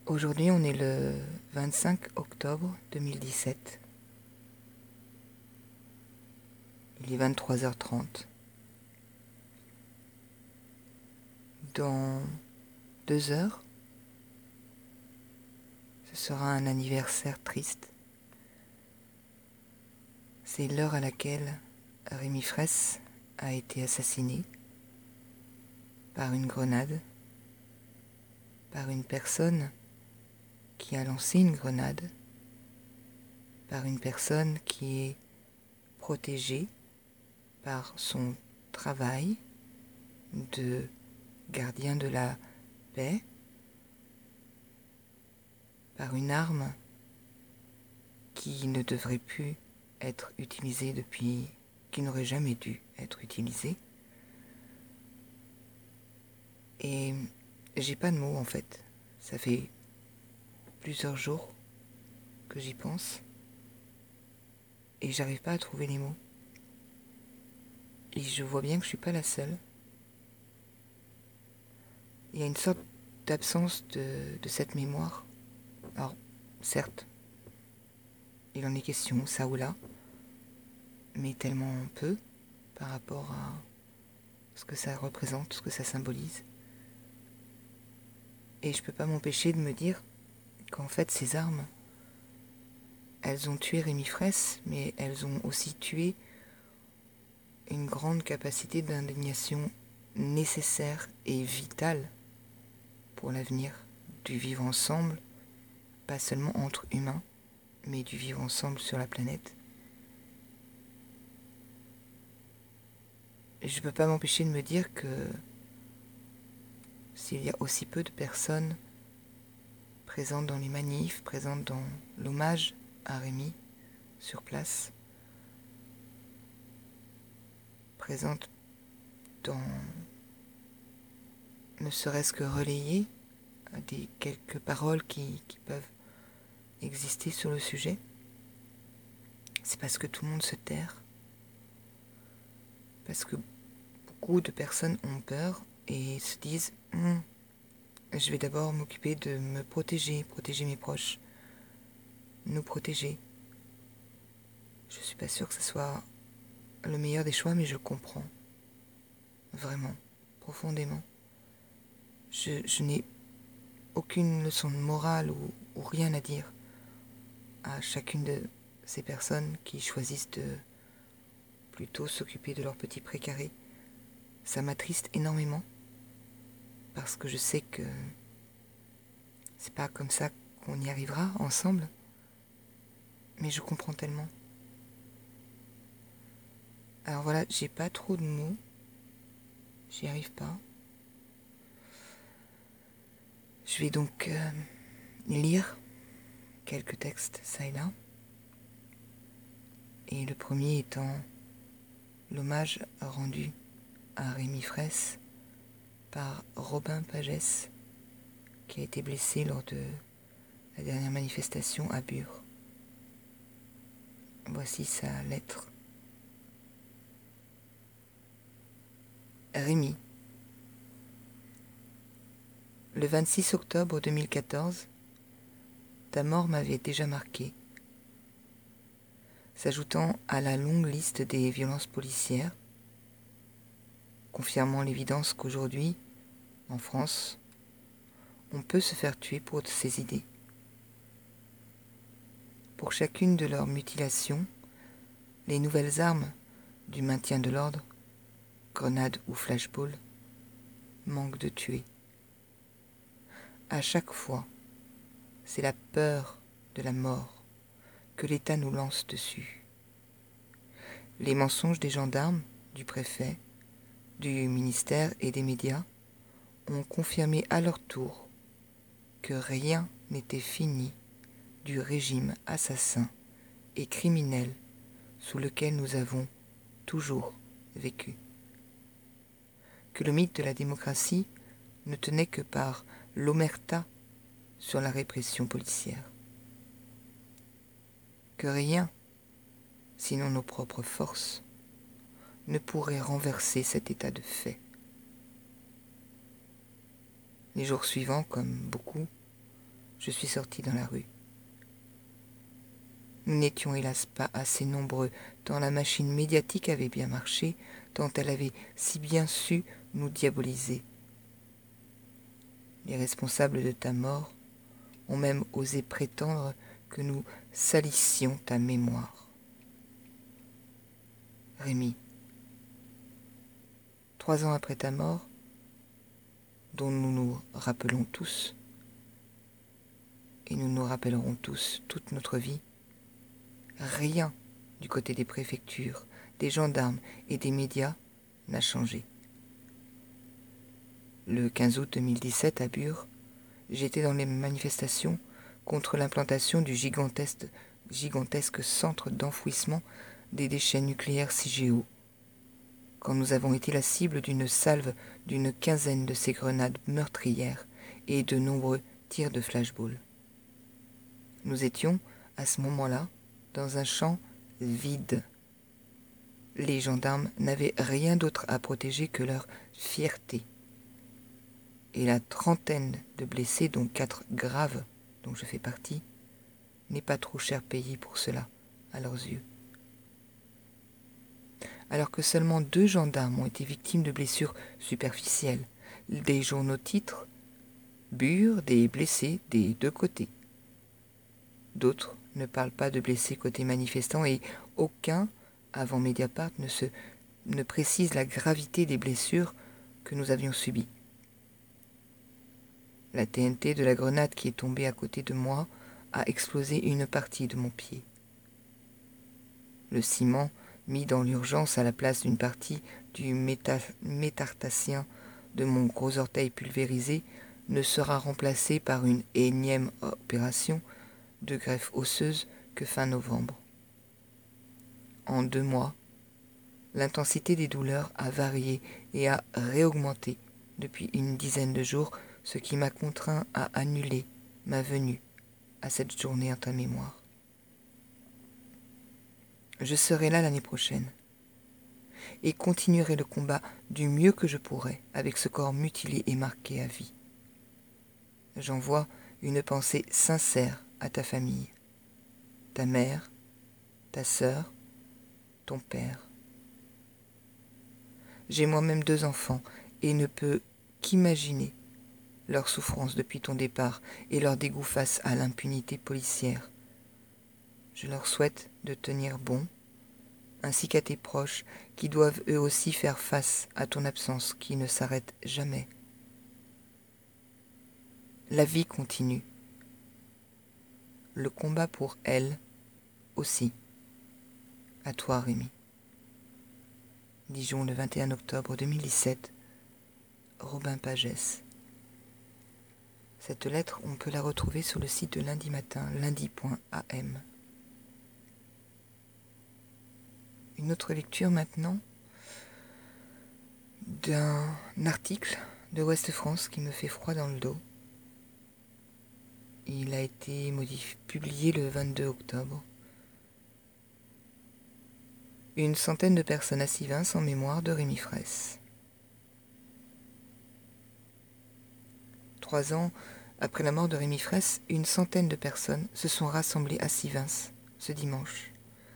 Aujourd'hui, on est le 25 octobre 2017. Il est 23h30. Dans 2 heures, ce sera un anniversaire triste. C'est l'heure à laquelle Rémi Fraisse a été assassiné par une grenade, par une personne qui a lancé une grenade, par une personne qui est protégée par son travail de gardien de la paix, par une arme qui ne devrait plus être utilisée qui n'aurait jamais dû être utilisée. Et j'ai pas de mots en fait. Ça fait plusieurs jours que j'y pense et j'arrive pas à trouver les mots. Et je vois bien que je suis pas la seule. Il y a une sorte d'absence de cette mémoire. Alors, certes, il en est question, ça ou là, mais tellement peu par rapport à ce que ça représente, ce que ça symbolise. Et je peux pas m'empêcher de me dire qu'en fait, ces armes, elles ont tué Rémi Fraisse, mais elles ont aussi tué une grande capacité d'indignation nécessaire et vitale pour l'avenir du vivre ensemble, pas seulement entre humains, mais du vivre ensemble sur la planète. Et je ne peux pas m'empêcher de me dire que s'il y a aussi peu de personnes présentes dans les manifs, présentes dans l'hommage à Rémi sur place, présentes dans ne serait-ce que relayer des quelques paroles qui peuvent exister sur le sujet, c'est parce que tout le monde se terre, parce que beaucoup de personnes ont peur et se disent je vais d'abord m'occuper de me protéger mes proches, nous protéger. Je suis pas sûre que ce soit le meilleur des choix, mais je comprends. Vraiment, profondément. Je n'ai aucune leçon de morale ou rien à dire à chacune de ces personnes qui choisissent de plutôt s'occuper de leur petit précaré. Ça m'attriste énormément parce que je sais que c'est pas comme ça qu'on y arrivera ensemble, mais je comprends tellement. Alors voilà, j'ai pas trop de mots, j'y arrive pas. Je vais donc lire quelques textes ça et là. Et le premier étant l'hommage rendu à Rémi Fraisse par Robin Pagès, qui a été blessé lors de la dernière manifestation à Bure. Voici sa lettre. Rémi, le 26 octobre 2014, ta mort m'avait déjà marqué. S'ajoutant à la longue liste des violences policières, confirmant l'évidence qu'aujourd'hui, en France, on peut se faire tuer pour ses idées. Pour chacune de leurs mutilations, les nouvelles armes du maintien de l'ordre, grenades ou flashball, manquent de tuer. À chaque fois, c'est la peur de la mort que l'État nous lance dessus. Les mensonges des gendarmes, du préfet, du ministère et des médias ont confirmé à leur tour que rien n'était fini du régime assassin et criminel sous lequel nous avons toujours vécu. Que le mythe de la démocratie ne tenait que par l'omerta sur la répression policière. Que rien, sinon nos propres forces, ne pourrait renverser cet état de fait. Les jours suivants, comme beaucoup, je suis sorti dans la rue. Nous n'étions hélas pas assez nombreux, tant la machine médiatique avait bien marché, tant elle avait si bien su nous diaboliser. Les responsables de ta mort ont même osé prétendre que nous salissions ta mémoire. Rémi, 3 ans après ta mort, dont nous nous rappelons tous, et nous nous rappellerons tous toute notre vie, rien du côté des préfectures, des gendarmes et des médias n'a changé. Le 15 août 2017 à Bure, j'étais dans les manifestations contre l'implantation du gigantesque centre d'enfouissement des déchets nucléaires CIGEO, quand nous avons été la cible d'une salve d'une quinzaine de ces grenades meurtrières et de nombreux tirs de flashball. Nous étions, à ce moment-là, dans un champ vide. Les gendarmes n'avaient rien d'autre à protéger que leur fierté. Et la trentaine de blessés, dont 4 graves, dont je fais partie, n'est pas trop cher payé pour cela, à leurs yeux. Alors que seulement 2 gendarmes ont été victimes de blessures superficielles, des journaux titrent « Bure des blessés des 2 côtés ». D'autres ne parlent pas de blessés côté manifestants et aucun, avant Mediapart, ne précise la gravité des blessures que nous avions subies. La TNT de la grenade qui est tombée à côté de moi a explosé une partie de mon pied. Le ciment, mis dans l'urgence à la place d'une partie du métartacien de mon gros orteil pulvérisé, ne sera remplacé par une énième opération de greffe osseuse que fin novembre. En 2 mois, l'intensité des douleurs a varié et a réaugmenté depuis une dizaine de jours, ce qui m'a contraint à annuler ma venue à cette journée en ta mémoire. Je serai là l'année prochaine et continuerai le combat du mieux que je pourrai avec ce corps mutilé et marqué à vie. J'envoie une pensée sincère à ta famille, ta mère, ta sœur, ton père. J'ai moi-même 2 enfants et ne peux qu'imaginer leur souffrance depuis ton départ et leur dégoût face à l'impunité policière. Je leur souhaite de tenir bon, ainsi qu'à tes proches qui doivent eux aussi faire face à ton absence qui ne s'arrête jamais. La vie continue. Le combat pour elle aussi. À toi, Rémi. Dijon, le 21 octobre 2017. Robin Pagès. Cette lettre, on peut la retrouver sur le site de Lundi Matin, lundi.am. Une autre lecture maintenant d'un article de Ouest France qui me fait froid dans le dos. Il a été publié le 22 octobre. Une centaine de personnes à Sivins en mémoire de Rémi Fraisse. 3 ans après la mort de Rémi Fraisse, une centaine de personnes se sont rassemblées à Sivins ce dimanche.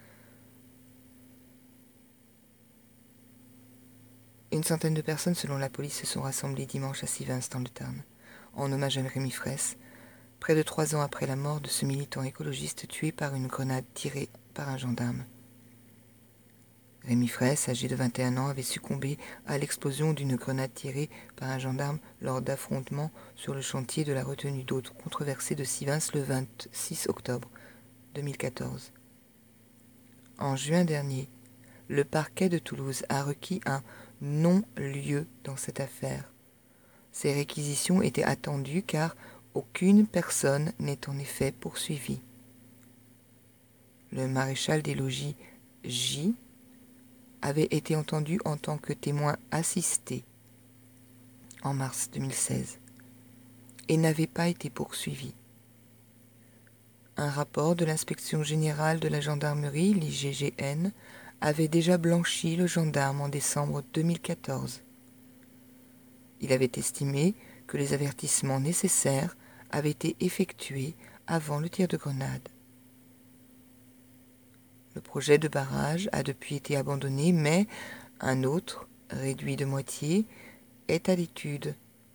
Une centaine de personnes, selon la police, se sont rassemblées dimanche à Sivins dans le Tarn, en hommage à Rémi Fraisse, près de 3 ans après la mort de ce militant écologiste tué par une grenade tirée par un gendarme. Rémi Fraisse, âgé de 21 ans, avait succombé à l'explosion d'une grenade tirée par un gendarme lors d'affrontements sur le chantier de la retenue d'eau controversée de Sivins le 26 octobre 2014. En juin dernier, le parquet de Toulouse a requis un non-lieu dans cette affaire. Ces réquisitions étaient attendues car aucune personne n'est en effet poursuivie. Le maréchal des logis J avait été entendu en tant que témoin assisté en mars 2016 et n'avait pas été poursuivi. Un rapport de l'inspection générale de la gendarmerie, l'IGGN, avait déjà blanchi le gendarme en décembre 2014. Il avait estimé que les avertissements nécessaires avait été effectué avant le tir de grenade. Le projet de barrage a depuis été abandonné, mais un autre, réduit de moitié, est à l'étude.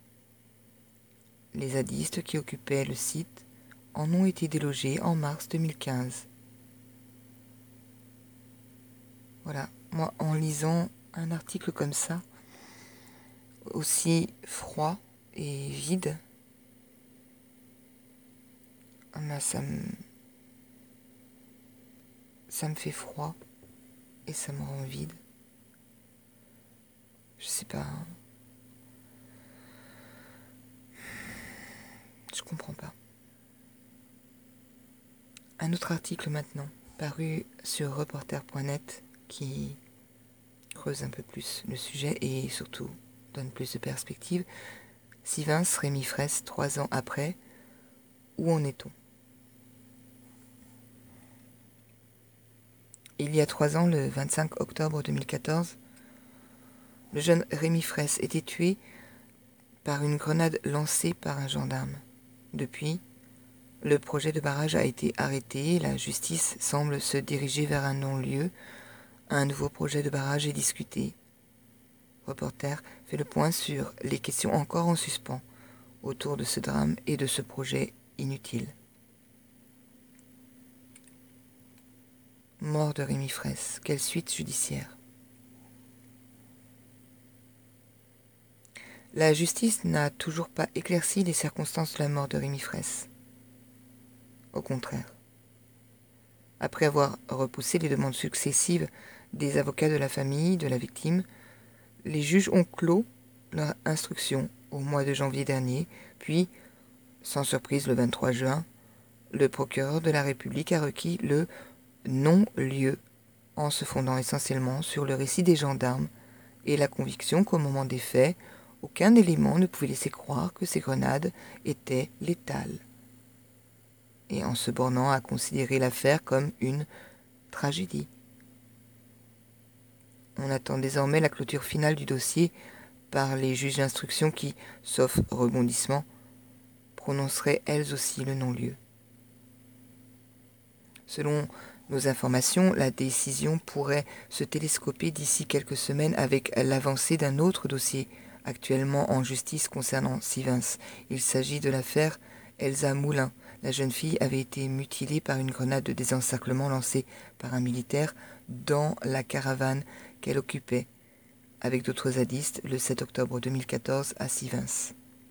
Les zadistes qui occupaient le site en ont été délogés en mars 2015. Voilà, moi en lisant un article comme ça, aussi froid et vide, ça me fait froid et ça me rend vide. Je sais pas. Je comprends pas. Un autre article maintenant, paru sur reporter.net, qui creuse un peu plus le sujet et surtout donne plus de perspective. Sivens, Rémi Fraisse, 3 ans après, où en est-on? Il y a 3 ans, le 25 octobre 2014, le jeune Rémi Fraisse était tué par une grenade lancée par un gendarme. Depuis, le projet de barrage a été arrêté, la justice semble se diriger vers un non-lieu, un nouveau projet de barrage est discuté. Reporter fait le point sur les questions encore en suspens autour de ce drame et de ce projet inutile. Mort de Rémi Fraisse, quelle suite judiciaire? La justice n'a toujours pas éclairci les circonstances de la mort de Rémi Fraisse. Au contraire. Après avoir repoussé les demandes successives des avocats de la famille de la victime, les juges ont clos leur instruction au mois de janvier dernier, puis, sans surprise le 23 juin, le procureur de la République a requis le non-lieu en se fondant essentiellement sur le récit des gendarmes et la conviction qu'au moment des faits, aucun élément ne pouvait laisser croire que ces grenades étaient létales, et en se bornant à considérer l'affaire comme une tragédie. On attend désormais la clôture finale du dossier par les juges d'instruction qui, sauf rebondissement, prononceraient elles aussi le non-lieu. Selon nos informations, la décision pourrait se télescoper d'ici quelques semaines avec l'avancée d'un autre dossier actuellement en justice concernant Sivens. Il s'agit de l'affaire Elsa Moulin. La jeune fille avait été mutilée par une grenade de désencerclement lancée par un militaire dans la caravane qu'elle occupait avec d'autres zadistes le 7 octobre 2014 à Sivens.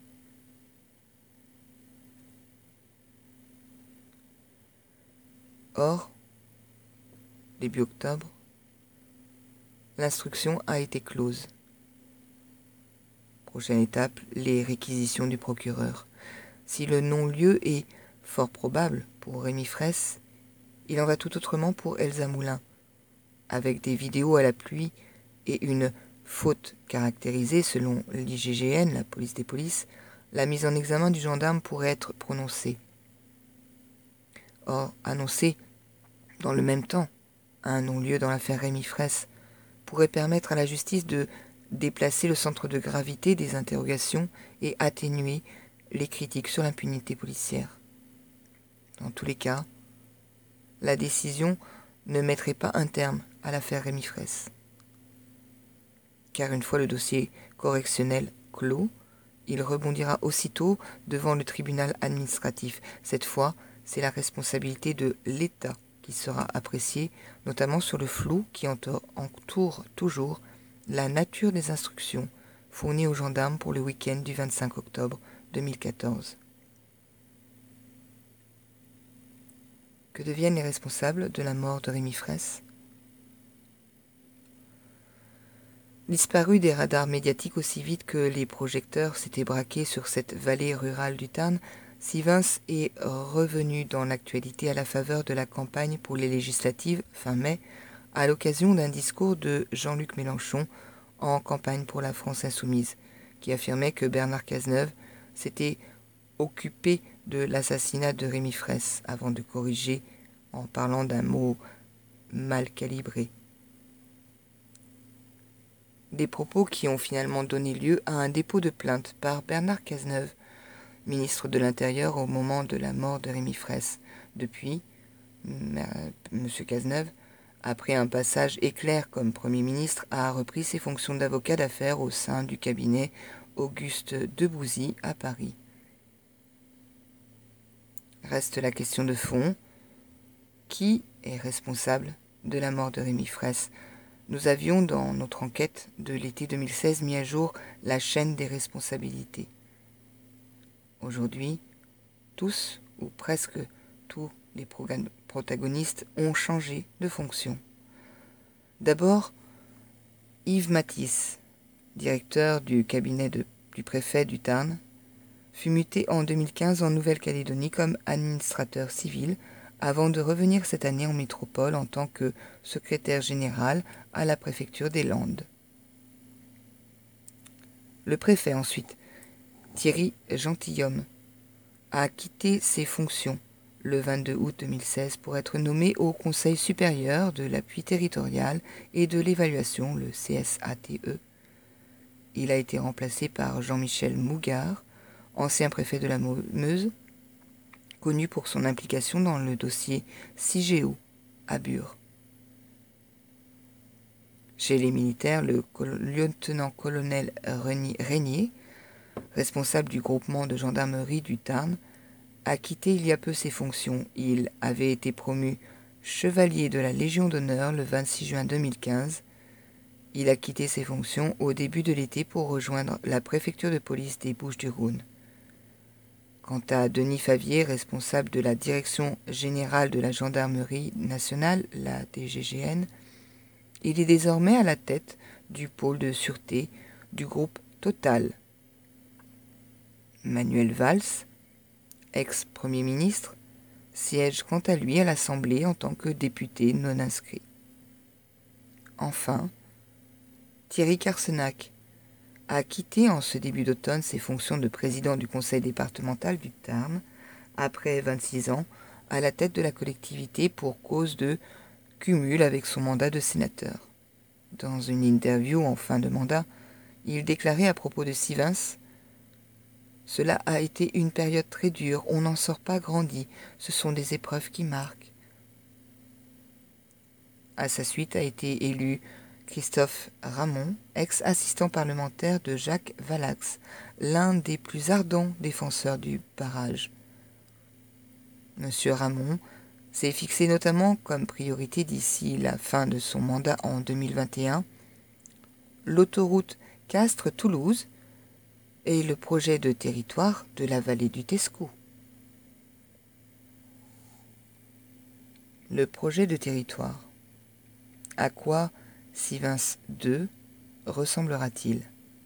Or, début octobre, l'instruction a été close. Prochaine étape, les réquisitions du procureur. Si le non-lieu est fort probable pour Rémi Fraisse, il en va tout autrement pour Elsa Moulin. Avec des vidéos à l'appui et une faute caractérisée selon l'IGGN, la police des polices, la mise en examen du gendarme pourrait être prononcée. Or, annoncer, dans le même temps, un non-lieu dans l'affaire Rémi Fraisse pourrait permettre à la justice de déplacer le centre de gravité des interrogations et atténuer les critiques sur l'impunité policière. Dans tous les cas, la décision ne mettrait pas un terme à l'affaire Rémi Fraisse. Car une fois le dossier correctionnel clos, il rebondira aussitôt devant le tribunal administratif. Cette fois, c'est la responsabilité de l'État qui sera appréciée, notamment sur le flou qui entoure toujours la nature des instructions fournies aux gendarmes pour le week-end du 25 octobre 2014. Que deviennent les responsables de la mort de Rémi Fraisse? Disparu des radars médiatiques aussi vite que les projecteurs s'étaient braqués sur cette vallée rurale du Tarn, Sivens est revenu dans l'actualité à la faveur de la campagne pour les législatives fin mai, à l'occasion d'un discours de Jean-Luc Mélenchon en campagne pour la France insoumise, qui affirmait que Bernard Cazeneuve s'était occupé de l'assassinat de Rémi Fraisse avant de corriger en parlant d'un mot mal calibré. Des propos qui ont finalement donné lieu à un dépôt de plainte par Bernard Cazeneuve ministre de l'Intérieur au moment de la mort de Rémi Fraisse. Depuis, M. Cazeneuve, après un passage éclair comme Premier ministre, a repris ses fonctions d'avocat d'affaires au sein du cabinet Auguste Debouzy à Paris. Reste la question de fond. Qui est responsable de la mort de Rémi Fraisse? Nous avions, dans notre enquête de l'été 2016, mis à jour la chaîne des responsabilités. Aujourd'hui, tous, ou presque tous les protagonistes ont changé de fonction. D'abord, Yves Matisse, directeur du cabinet du préfet du Tarn, fut muté en 2015 en Nouvelle-Calédonie comme administrateur civil avant de revenir cette année en métropole en tant que secrétaire général à la préfecture des Landes. Le préfet ensuite, Thierry Gentilhomme, a quitté ses fonctions le 22 août 2016 pour être nommé au Conseil supérieur de l'appui territorial et de l'évaluation, le CSATE. Il a été remplacé par Jean-Michel Mougard, ancien préfet de la Meuse, connu pour son implication dans le dossier CIGEO à Bure. Chez les militaires, le lieutenant-colonel Régnier, responsable du groupement de gendarmerie du Tarn, a quitté il y a peu ses fonctions. Il avait été promu chevalier de la Légion d'honneur le 26 juin 2015. Il a quitté ses fonctions au début de l'été pour rejoindre la préfecture de police des Bouches-du-Rhône. Quant à Denis Favier, responsable de la Direction générale de la Gendarmerie nationale, la DGGN, il est désormais à la tête du pôle de sûreté du groupe Total. Manuel Valls, ex-premier ministre, siège quant à lui à l'Assemblée en tant que député non inscrit. Enfin, Thierry Carsenac a quitté en ce début d'automne ses fonctions de président du conseil départemental du Tarn, après 26 ans, à la tête de la collectivité pour cause de cumul avec son mandat de sénateur. Dans une interview en fin de mandat, il déclarait à propos de Sivens: « Cela a été une période très dure, on n'en sort pas grandi, ce sont des épreuves qui marquent. » À sa suite a été élu Christophe Ramon, ex-assistant parlementaire de Jacques Valax, l'un des plus ardents défenseurs du barrage. Monsieur Ramon s'est fixé notamment comme priorité d'ici la fin de son mandat en 2021 l'autoroute Castres-Toulouse et le projet de territoire de la vallée du Tescou. Le projet de territoire. À quoi Sivens II ressemblera-t-il?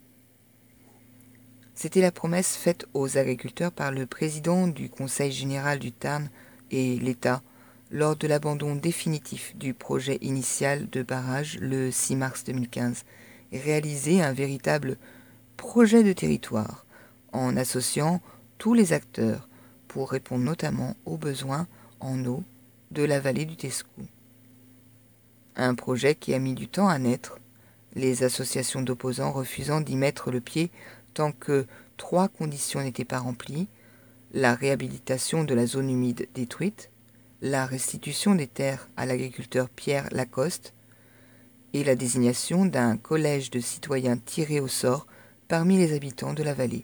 C'était la promesse faite aux agriculteurs par le président du Conseil général du Tarn et l'État lors de l'abandon définitif du projet initial de barrage le 6 mars 2015, et réaliser un véritable projet de territoire en associant tous les acteurs pour répondre notamment aux besoins en eau de la vallée du Tescou. Un projet qui a mis du temps à naître, les associations d'opposants refusant d'y mettre le pied tant que 3 conditions n'étaient pas remplies: la réhabilitation de la zone humide détruite, la restitution des terres à l'agriculteur Pierre Lacoste et la désignation d'un collège de citoyens tirés au sort parmi les habitants de la vallée.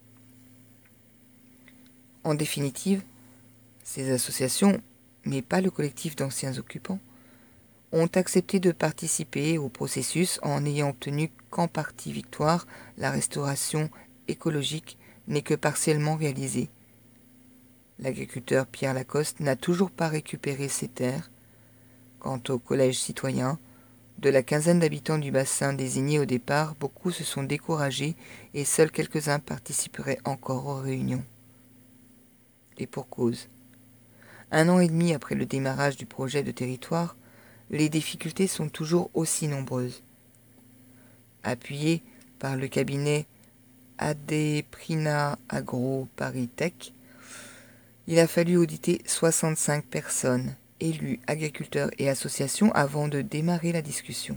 En définitive, ces associations, mais pas le collectif d'anciens occupants, ont accepté de participer au processus en n'ayant obtenu qu'en partie victoire. La restauration écologique n'est que partiellement réalisée. L'agriculteur Pierre Lacoste n'a toujours pas récupéré ses terres. Quant au collège citoyen, de la quinzaine d'habitants du bassin désignés au départ, beaucoup se sont découragés et seuls quelques-uns participeraient encore aux réunions. Et pour cause. 1 an et demi après le démarrage du projet de territoire, les difficultés sont toujours aussi nombreuses. Appuyé par le cabinet Adeprina Agro Paris Tech, il a fallu auditer 65 personnes, élus, agriculteurs et associations avant de démarrer la discussion.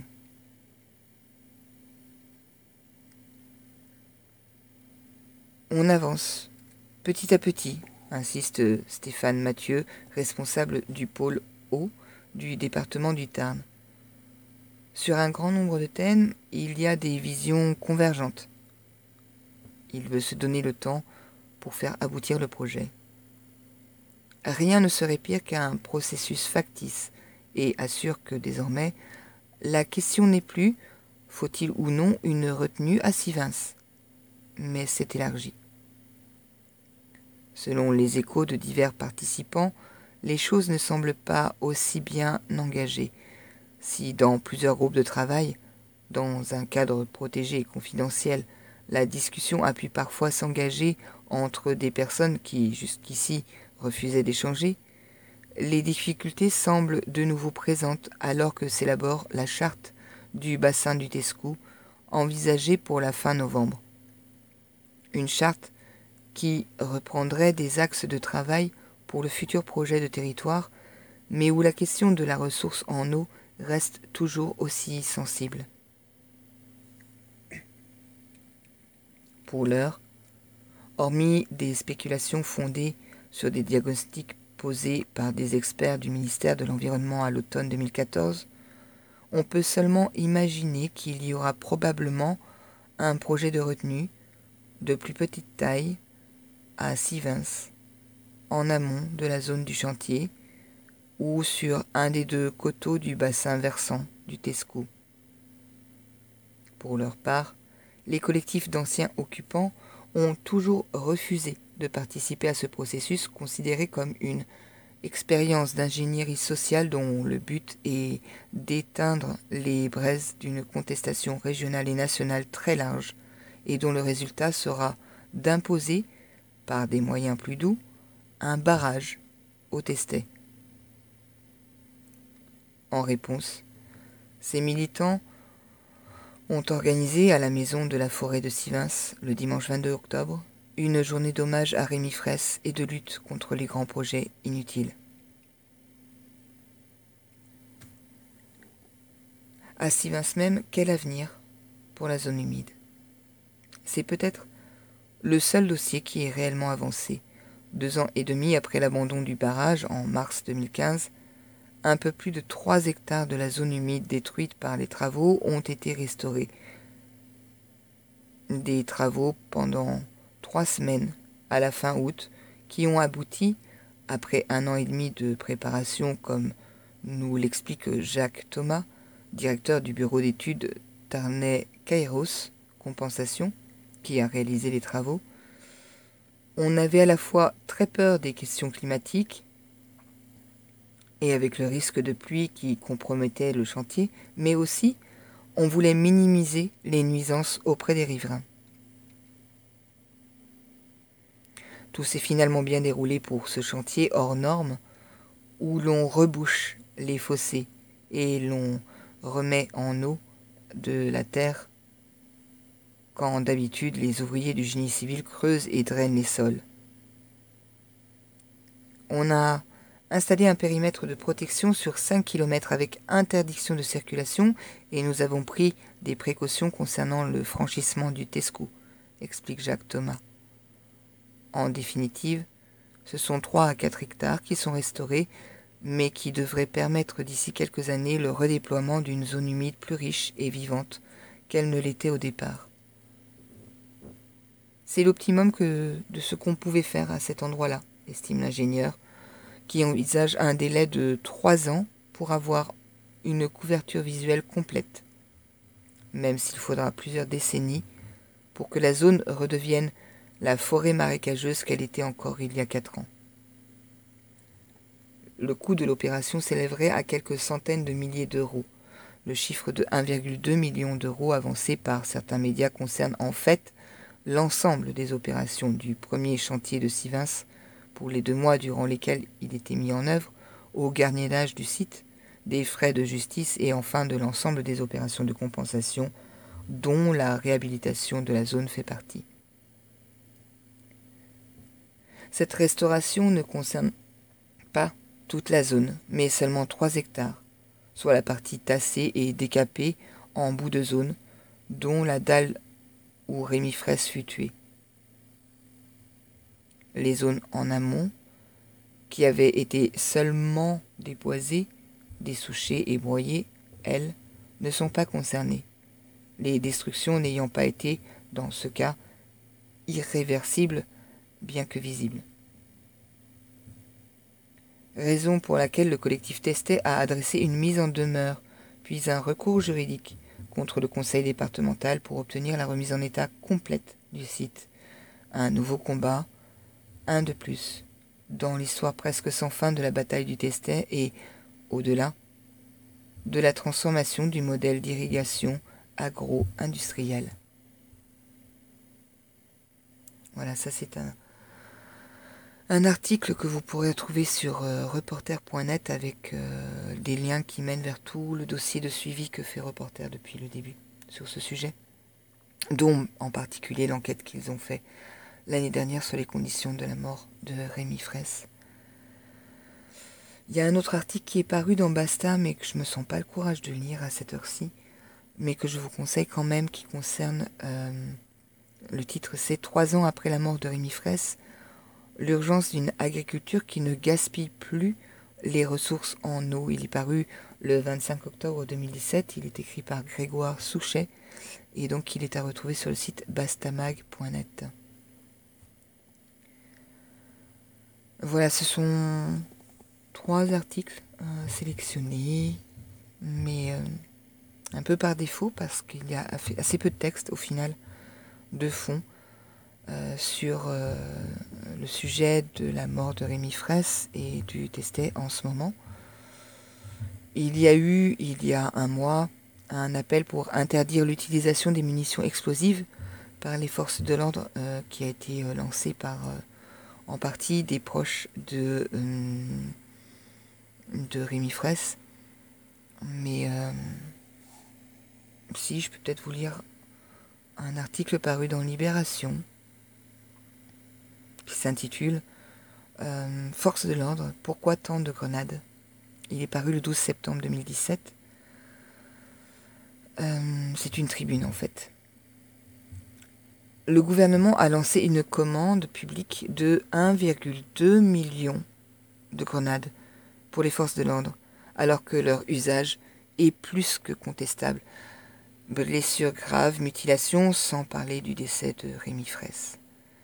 On avance Petit à petit, insiste Stéphane Mathieu, responsable du pôle eau du département du Tarn. Sur un grand nombre de thèmes, il y a des visions convergentes. Il veut se donner le temps pour faire aboutir le projet. Rien ne serait pire qu'un processus factice et assure que désormais, la question n'est plus faut-il ou non une retenue à Sivens, mais s'est élargie. Selon les échos de divers participants, les choses ne semblent pas aussi bien engagées. Si dans plusieurs groupes de travail, dans un cadre protégé et confidentiel, la discussion a pu parfois s'engager entre des personnes qui, jusqu'ici, refusaient d'échanger, les difficultés semblent de nouveau présentes alors que s'élabore la charte du bassin du Tescou, envisagée pour la fin novembre. Une charte qui reprendrait des axes de travail pour le futur projet de territoire, mais où la question de la ressource en eau reste toujours aussi sensible. Pour l'heure, hormis des spéculations fondées sur des diagnostics posés par des experts du ministère de l'Environnement à l'automne 2014, on peut seulement imaginer qu'il y aura probablement un projet de retenue de plus petite taille à Sivens, en amont de la zone du chantier, ou sur un des deux coteaux du bassin versant du Tescou. Pour leur part, les collectifs d'anciens occupants ont toujours refusé de participer à ce processus considéré comme une expérience d'ingénierie sociale dont le but est d'éteindre les braises d'une contestation régionale et nationale très large et dont le résultat sera d'imposer, par des moyens plus doux, un barrage au Testet. En réponse, ces militants ont organisé à la maison de la forêt de Sivens, le dimanche 22 octobre, une journée d'hommage à Rémi Fraisse et de lutte contre les grands projets inutiles. À Sivens même, quel avenir pour la zone humide? C'est peut-être le seul dossier qui est réellement avancé. 2 ans et demi après l'abandon du barrage en mars 2015, un peu plus de 3 hectares de la zone humide détruite par les travaux ont été restaurés. Des travaux pendant 3 semaines à la fin août qui ont abouti, après 1 an et demi de préparation comme nous l'explique Jacques Thomas, directeur du bureau d'études Tarnais-Kairos Compensation, qui a réalisé les travaux. On avait à la fois très peur des questions climatiques et avec le risque de pluie qui compromettait le chantier, mais aussi on voulait minimiser les nuisances auprès des riverains. Tout s'est finalement bien déroulé pour ce chantier hors norme où l'on rebouche les fossés et l'on remet en eau de la terre quand d'habitude les ouvriers du génie civil creusent et drainent les sols. On a installé un périmètre de protection sur 5 km avec interdiction de circulation et nous avons pris des précautions concernant le franchissement du Tescou, explique Jacques Thomas. En définitive, ce sont 3 à 4 hectares qui sont restaurés, mais qui devraient permettre d'ici quelques années le redéploiement d'une zone humide plus riche et vivante qu'elle ne l'était au départ. C'est l'optimum de ce qu'on pouvait faire à cet endroit-là, estime l'ingénieur, qui envisage un délai de 3 ans pour avoir une couverture visuelle complète, même s'il faudra plusieurs décennies pour que la zone redevienne la forêt marécageuse qu'elle était encore il y a 4 ans. Le coût de l'opération s'élèverait à quelques centaines de milliers d'euros. Le chiffre de 1,2 million d'euros avancé par certains médias concerne en fait l'ensemble des opérations du premier chantier de Sivens pour les 2 mois durant lesquels il était mis en œuvre, au gardiennage du site, des frais de justice et enfin de l'ensemble des opérations de compensation dont la réhabilitation de la zone fait partie. Cette restauration ne concerne pas toute la zone, mais seulement 3 hectares, soit la partie tassée et décapée en bout de zone, dont la dalle où Rémi Fraisse fut tué. Les zones en amont, qui avaient été seulement déboisées, dessouchées et broyées, elles, ne sont pas concernées, les destructions n'ayant pas été, dans ce cas, irréversibles, bien que visibles. Raison pour laquelle le collectif Testet a adressé une mise en demeure, puis un recours juridique contre le conseil départemental pour obtenir la remise en état complète du site. Un nouveau combat, un de plus, dans l'histoire presque sans fin de la bataille du Testet et, au-delà, de la transformation du modèle d'irrigation agro-industriel. Voilà, ça c'est un article que vous pourrez trouver sur reporter.net avec des liens qui mènent vers tout le dossier de suivi que fait Reporter depuis le début sur ce sujet, dont en particulier l'enquête qu'ils ont fait l'année dernière sur les conditions de la mort de Rémi Fraisse. Il y a un autre article qui est paru dans Basta, mais que je ne me sens pas le courage de lire à cette heure-ci, mais que je vous conseille quand même, qui concerne, le titre c'est « 3 ans après la mort de Rémi Fraisse, l'urgence d'une agriculture qui ne gaspille plus les ressources en eau ». Il est paru le 25 octobre 2017, il est écrit par Grégoire Souchet, et donc il est à retrouver sur le site bastamag.net. Voilà, ce sont 3 articles sélectionnés, mais un peu par défaut, parce qu'il y a assez peu de texte au final, de fond, sur le sujet de la mort de Rémi Fraisse et du Testet en ce moment. Il y a eu, il y a un mois, un appel pour interdire l'utilisation des munitions explosives par les forces de l'ordre qui a été lancé par, en partie, des proches de Rémi Fraisse. Mais si, je peux peut-être vous lire un article paru dans Libération qui s'intitule « Forces de l'ordre, pourquoi tant de grenades ?» Il est paru le 12 septembre 2017. C'est une tribune en fait. Le gouvernement a lancé une commande publique de 1,2 million de grenades pour les forces de l'ordre, alors que leur usage est plus que contestable. Blessures graves, mutilations, sans parler du décès de Rémi Fraisse.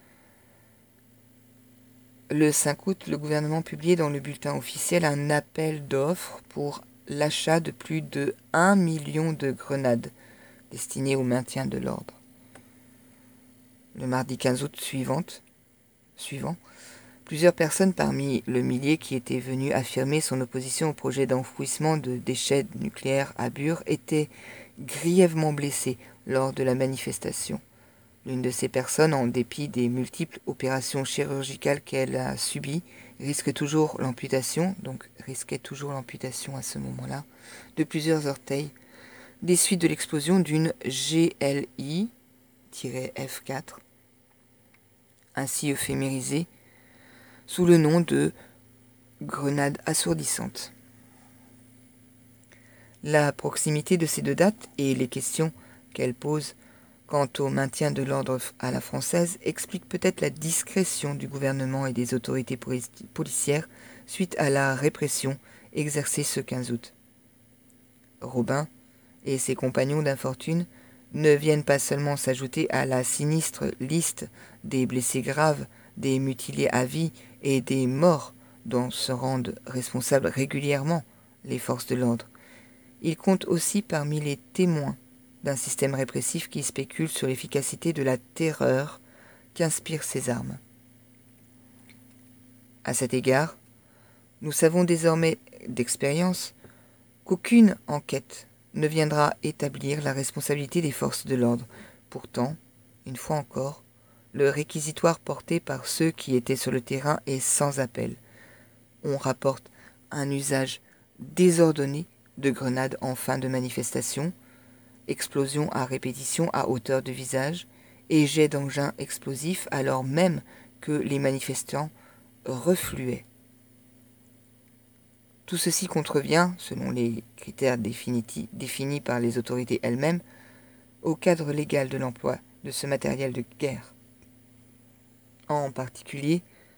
Le 5 août, le gouvernement publiait dans le bulletin officiel un appel d'offres pour l'achat de plus de 1 million de grenades destinées au maintien de l'ordre. Le mardi 15 août suivant, plusieurs personnes parmi le millier qui étaient venues affirmer son opposition au projet d'enfouissement de déchets nucléaires à Bure étaient grièvement blessées lors de la manifestation. L'une de ces personnes, en dépit des multiples opérations chirurgicales qu'elle a subies, risquait toujours l'amputation à ce moment-là, de plusieurs orteils, des suites de l'explosion d'une GLI-F4, ainsi éphémérisée sous le nom de grenade assourdissante. La proximité de ces deux dates et les questions qu'elles posent quant au maintien de l'ordre à la française expliquent peut-être la discrétion du gouvernement et des autorités policières suite à la répression exercée ce 15 août. Robin et ses compagnons d'infortune ne viennent pas seulement s'ajouter à la sinistre liste des blessés graves, des mutilés à vie et des morts dont se rendent responsables régulièrement les forces de l'ordre. Ils comptent aussi parmi les témoins d'un système répressif qui spécule sur l'efficacité de la terreur qu'inspirent ces armes. À cet égard, nous savons désormais d'expérience qu'aucune enquête ne viendra établir la responsabilité des forces de l'ordre. Pourtant, une fois encore, le réquisitoire porté par ceux qui étaient sur le terrain est sans appel. On rapporte un usage désordonné de grenades en fin de manifestation, explosions à répétition à hauteur de visage et jets d'engins explosifs alors même que les manifestants refluaient. Tout ceci contrevient, selon les critères définis par les autorités elles-mêmes, au cadre légal de l'emploi de ce matériel de guerre. En particulier,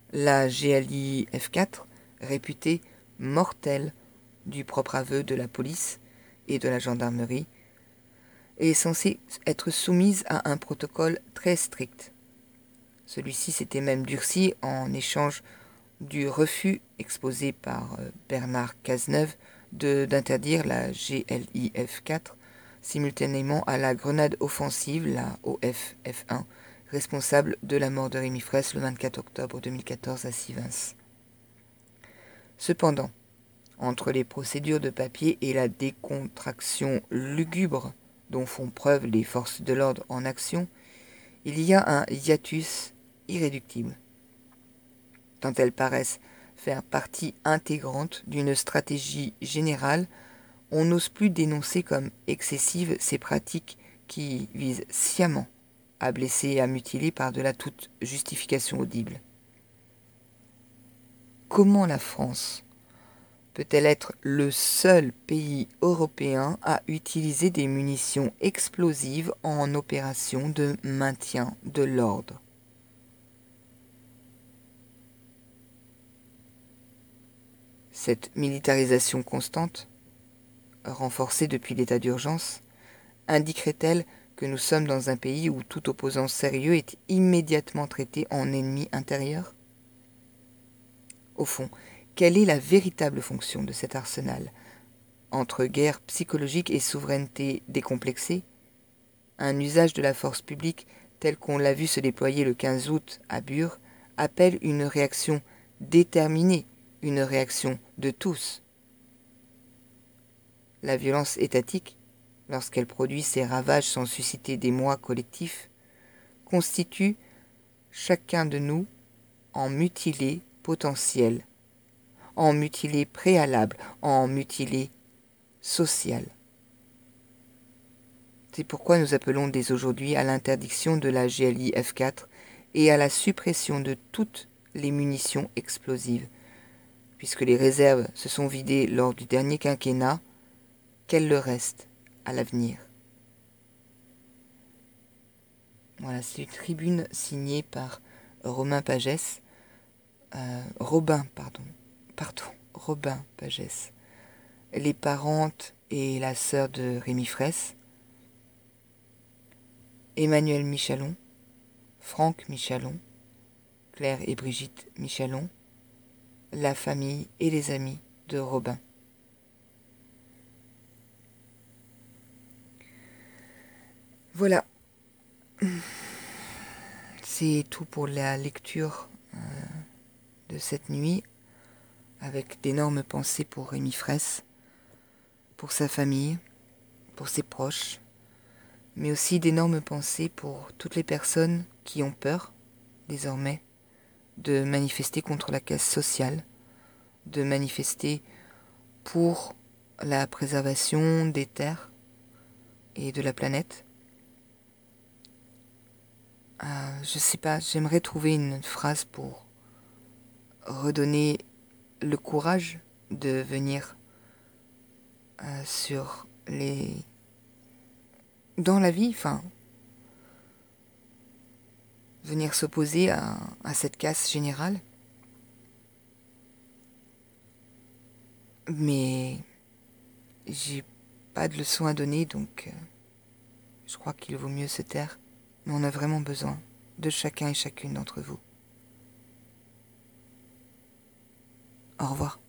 La GLI F4, réputée mortelle du propre aveu de la police et de la gendarmerie, est censée être soumise à un protocole très strict. Celui-ci s'était même durci en échange du refus exposé par Bernard Cazeneuve d'interdire la GLIF4 simultanément à la grenade offensive, la OFF1, responsable de la mort de Rémi Fraisse le 24 octobre 2014 à Sivens. Cependant, entre les procédures de papier et la décontraction lugubre dont font preuve les forces de l'ordre en action, il y a un hiatus irréductible, tant elles paraissent faire partie intégrante d'une stratégie générale. On n'ose plus dénoncer comme excessives ces pratiques qui visent sciemment à blesser et à mutiler par-delà toute justification audible. Comment la France peut-elle être le seul pays européen à utiliser des munitions explosives en opération de maintien de l'ordre? Cette militarisation constante, renforcée depuis l'état d'urgence, indiquerait-elle que nous sommes dans un pays où tout opposant sérieux est immédiatement traité en ennemi intérieur? Au fond, quelle est la véritable fonction de cet arsenal? Entre guerre psychologique et souveraineté décomplexée, un usage de la force publique tel qu'on l'a vu se déployer le 15 août à Bure appelle une réaction déterminée, une réaction de tous. La violence étatique, lorsqu'elle produit ses ravages sans susciter d'émoi collectif, constitue chacun de nous en mutilé potentiel, en mutilé préalable, en mutilé social. C'est pourquoi nous appelons dès aujourd'hui à l'interdiction de la GLI F4 et à la suppression de toutes les munitions explosives. Puisque les réserves se sont vidées lors du dernier quinquennat, qu'elles le restent à l'avenir. Voilà, c'est une tribune signée par Robin Pagès, Robin Pagès, les parentes et la sœur de Rémi Fraisse, Emmanuel Michalon, Franck Michalon, Claire et Brigitte Michalon, la famille et les amis de Robin. Voilà. C'est tout pour la lecture de cette nuit, avec d'énormes pensées pour Rémi Fraisse, pour sa famille, pour ses proches, mais aussi d'énormes pensées pour toutes les personnes qui ont peur, désormais, de manifester contre la casse sociale, de manifester pour la préservation des terres et de la planète. Je sais pas, j'aimerais trouver une phrase pour redonner le courage de venir sur les... dans la vie, enfin, venir s'opposer à cette casse générale. Mais j'ai pas de leçon à donner, donc je crois qu'il vaut mieux se taire. Mais on a vraiment besoin de chacun et chacune d'entre vous. Au revoir.